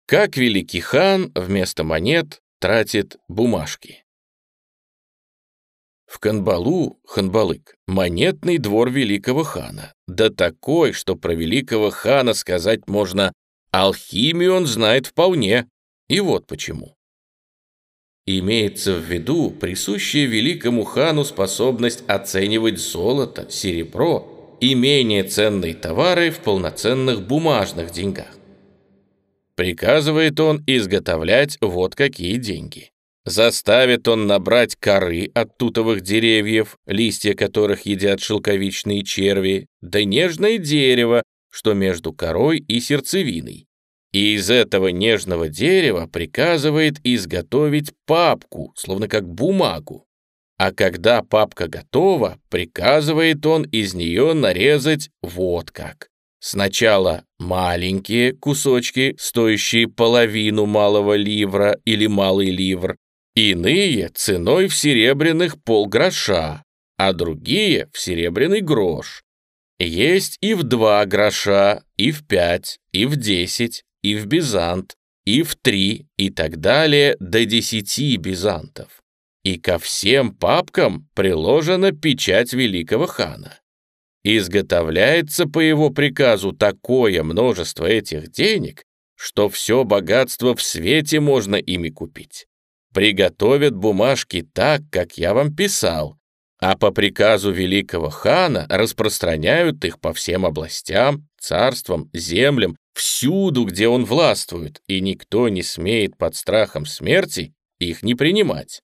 Как великий хан вместо монет тратит бумажки. В Канбалу, Ханбалык, монетный двор великого хана. Да такой, что про великого хана сказать можно, алхимию он знает вполне. И вот почему. Имеется в виду присущая великому хану способность оценивать золото, серебро и менее ценные товары в полноценных бумажных деньгах. Приказывает он изготовлять вот какие деньги. Заставит он набрать коры от тутовых деревьев, листья которых едят шелковичные черви, да нежное дерево, что между корой и сердцевиной. И из этого нежного дерева приказывает изготовить папку, словно как бумагу. А когда папка готова, приказывает он из нее нарезать вот как. Сначала маленькие кусочки, стоящие половину малого ливра или малый ливр, иные ценой в серебряных полгроша, а другие в серебряный грош. Есть и в 2 гроша, и в 5, и в 10, и в бизант, и в 3, и так далее до 10 бизантов. И ко всем папкам приложена печать великого хана. Изготовляется по его приказу такое множество этих денег, что все богатство в свете можно ими купить. Приготовят бумажки так, как я вам писал, а по приказу великого хана распространяют их по всем областям, царствам, землям, всюду, где он властвует, и никто не смеет под страхом смерти их не принимать.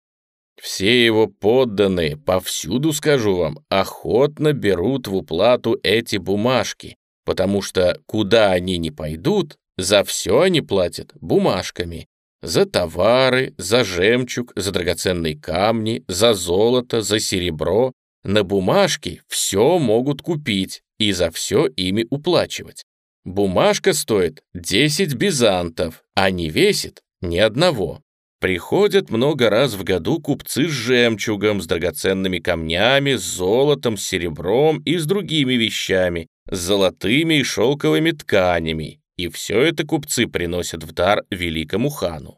Все его подданные, повсюду, скажу вам, охотно берут в уплату эти бумажки, потому что куда они ни пойдут, за все они платят бумажками. За товары, за жемчуг, за драгоценные камни, за золото, за серебро. На бумажки все могут купить и за все ими уплачивать. Бумажка стоит 10 бизантов, а не весит ни одного. Приходят много раз в году купцы с жемчугом, с драгоценными камнями, с золотом, с серебром и с другими вещами, с золотыми и шелковыми тканями, и все это купцы приносят в дар великому хану.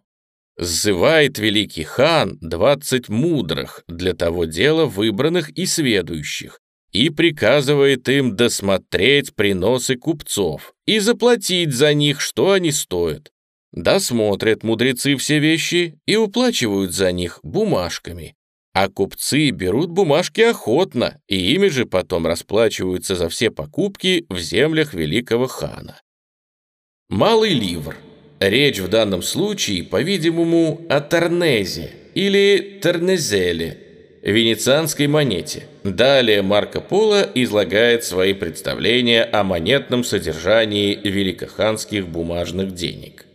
Сзывает великий хан 20 мудрых, для того дела выбранных и сведущих, и приказывает им досмотреть приносы купцов и заплатить за них, что они стоят. Досмотрят мудрецы все вещи и уплачивают за них бумажками. А купцы берут бумажки охотно, и ими же потом расплачиваются за все покупки в землях великого хана. Малый ливр. Речь в данном случае, по-видимому, о Торнезе или Тернезеле, венецианской монете. Далее Марко Поло излагает свои представления о монетном содержании великоханских бумажных денег.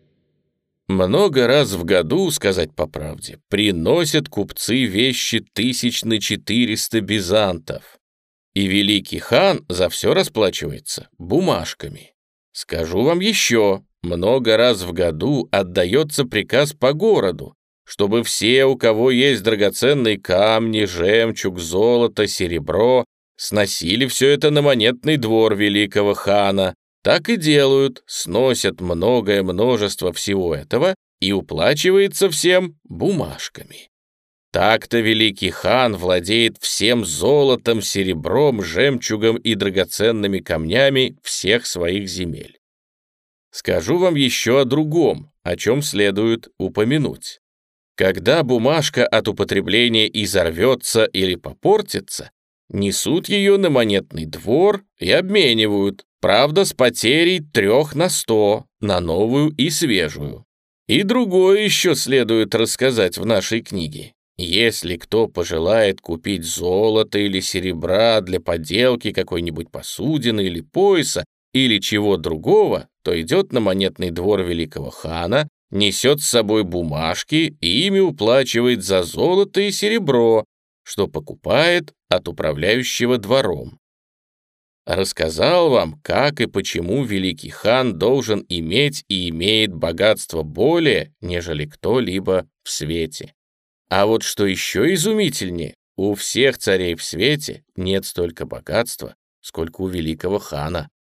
Много раз в году, сказать по правде, приносят купцы вещи 1400 бизантов, и великий хан за все расплачивается бумажками. Скажу вам еще, много раз в году отдается приказ по городу, чтобы все, у кого есть драгоценные камни, жемчуг, золото, серебро, сносили все это на монетный двор великого хана. Так и делают, сносят многое множество всего этого и уплачивается всем бумажками. Так-то великий хан владеет всем золотом, серебром, жемчугом и драгоценными камнями всех своих земель. Скажу вам еще о другом, о чем следует упомянуть. Когда бумажка от употребления изорвется или попортится, несут ее на монетный двор и обменивают, правда, с потерей 3 на 100, на новую и свежую. И другое еще следует рассказать в нашей книге. Если кто пожелает купить золото или серебра для поделки какой-нибудь посудины или пояса или чего другого, то идет на монетный двор великого хана, несет с собой бумажки и ими уплачивает за золото и серебро, что покупает от управляющего двором. Рассказал вам, как и почему великий хан должен иметь и имеет богатство более, нежели кто-либо в свете. А вот что еще изумительнее, у всех царей в свете нет столько богатства, сколько у великого хана.